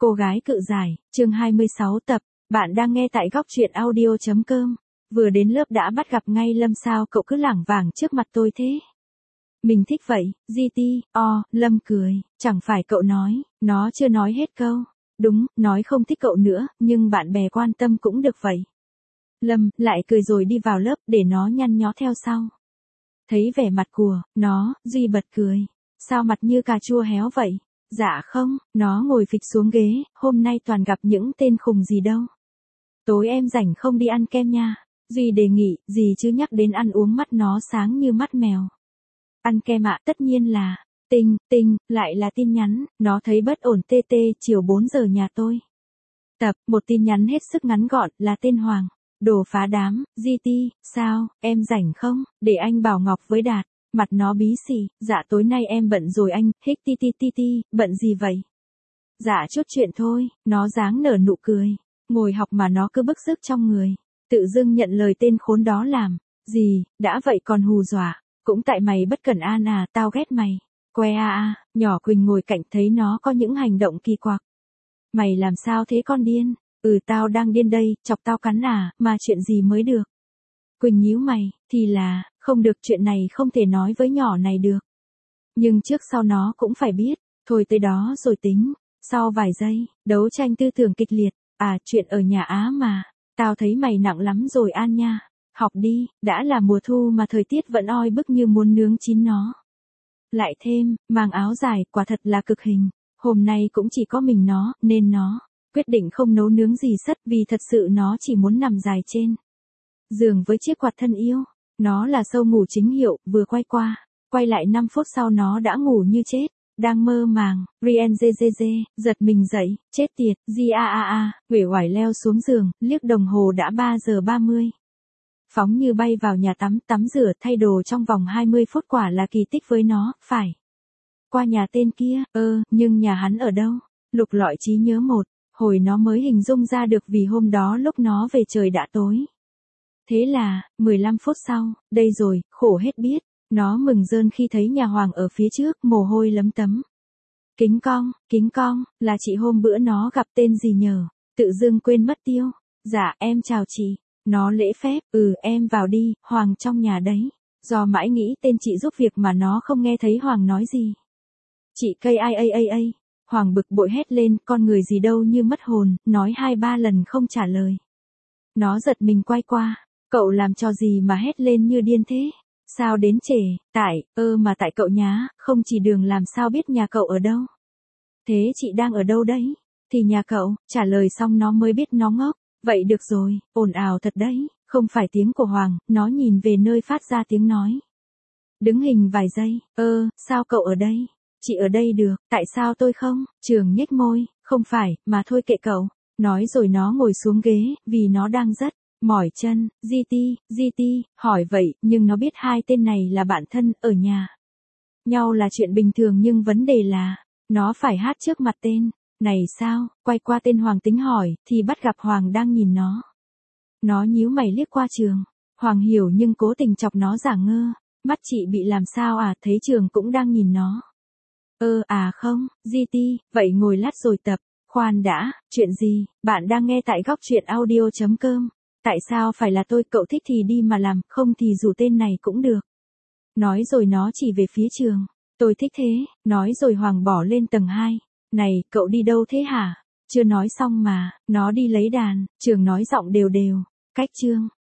Cô gái cự giải, chương 26 tập, bạn đang nghe tại góc truyện audio.com. Vừa đến lớp đã bắt gặp ngay Lâm, sao cậu cứ lảng vảng trước mặt tôi thế? Mình thích vậy, Lâm cười, chẳng phải cậu nói, nó chưa nói hết câu. Đúng, nói không thích cậu nữa, nhưng bạn bè quan tâm cũng được vậy. Lâm lại cười rồi đi vào lớp để nó nhăn nhó theo sau. Thấy vẻ mặt của nó, Duy bật cười. Sao mặt như cà chua héo vậy? Dạ không, nó ngồi phịch xuống ghế, hôm nay toàn gặp những tên khùng gì đâu. Tối em rảnh không đi ăn kem nha. Duy đề nghị, gì chứ nhắc đến ăn uống mắt nó sáng như mắt mèo. Ăn kem ạ, tất nhiên là, tinh, lại là tin nhắn, nó thấy bất ổn chiều 4 giờ nhà tôi. Tập, một tin nhắn hết sức ngắn gọn, là tên Hoàng. Đồ phá đám, sao, em rảnh không, để anh bảo Ngọc với Đạt. Mặt nó bí xì, dạ tối nay em bận rồi anh, bận gì vậy? Dạ chút chuyện thôi, nó dáng nở nụ cười. Ngồi học mà nó cứ bức rứt trong người. Tự dưng nhận lời tên khốn đó làm. Gì, đã vậy còn hù dọa. Cũng tại mày bất cẩn à, tao ghét mày. Que nhỏ Quỳnh ngồi cạnh thấy nó có những hành động kỳ quặc. Mày làm sao thế con điên? Tao đang điên đây, chọc tao cắn mà chuyện gì mới được? Quỳnh nhíu mày, thì là, không được, chuyện này không thể nói với nhỏ này được. Nhưng trước sau nó cũng phải biết, thôi tới đó rồi tính. Sau vài giây, đấu tranh tư tưởng kịch liệt, chuyện ở nhà Á mà, tao thấy mày nặng lắm rồi An nha. Học đi, đã là mùa thu mà thời tiết vẫn oi bức như muốn nướng chín nó. Lại thêm, mang áo dài, quả thật là cực hình. Hôm nay cũng chỉ có mình nó, nên nó quyết định không nấu nướng gì sất vì thật sự nó chỉ muốn nằm dài trên giường với chiếc quạt thân yêu. Nó là sâu ngủ chính hiệu, vừa quay lại 5 phút sau nó đã ngủ như chết. Đang mơ màng, Rien giật mình dậy, chết tiệt, uể oải leo xuống giường, liếc đồng hồ đã 3 giờ 30. Phóng như bay vào nhà tắm rửa thay đồ trong vòng 20 phút quả là kỳ tích với nó, phải. Qua nhà tên kia, nhưng nhà hắn ở đâu? Lục lọi trí nhớ hồi nó mới hình dung ra được vì hôm đó lúc nó về trời đã tối. Thế là, 15 phút sau, đây rồi, khổ hết biết. Nó mừng rơn khi thấy nhà Hoàng ở phía trước, mồ hôi lấm tấm. Kính cong, là chị hôm bữa nó gặp tên gì nhờ, tự dưng quên mất tiêu. Dạ, em chào chị. Nó lễ phép, em vào đi, Hoàng trong nhà đấy. Do mãi nghĩ tên chị giúp việc mà nó không nghe thấy Hoàng nói gì. Chị cây ai. Hoàng bực bội hét lên, con người gì đâu như mất hồn, nói 2-3 lần không trả lời. Nó giật mình quay qua, cậu làm trò gì mà hét lên như điên thế? Sao đến trễ? Mà tại cậu nhá, không chỉ đường làm sao biết nhà cậu ở đâu. Thế chị đang ở đâu đấy? Thì nhà cậu, trả lời xong nó mới biết nó ngốc. Vậy được rồi, ồn ào thật đấy, không phải tiếng của Hoàng, nó nhìn về nơi phát ra tiếng nói. Đứng hình vài giây, sao cậu ở đây? Chị ở đây được, tại sao tôi không? Trường nhếch môi, không phải, mà thôi kệ cậu. Nói rồi nó ngồi xuống ghế, vì nó đang rất mỏi chân. Hỏi vậy, nhưng nó biết hai tên này là bạn thân, ở nhà nhau là chuyện bình thường nhưng vấn đề là, nó phải hát trước mặt tên này sao? Quay qua tên Hoàng tính hỏi, thì bắt gặp Hoàng đang nhìn nó. Nó nhíu mày liếc qua Trường. Hoàng hiểu nhưng cố tình chọc nó giả ngơ. Mắt chị bị làm sao thấy Trường cũng đang nhìn nó. Không, vậy ngồi lát rồi tập. Khoan đã, chuyện gì? Bạn đang nghe tại góc truyện audio.com. Tại sao phải là tôi? Cậu thích thì đi mà làm, không thì rủ tên này cũng được. Nói rồi nó chỉ về phía Trường. Tôi thích thế, nói rồi Hoàng bỏ lên tầng 2. Này, cậu đi đâu thế hả? Chưa nói xong mà, nó đi lấy đàn. Trường nói giọng đều. Cách Trương,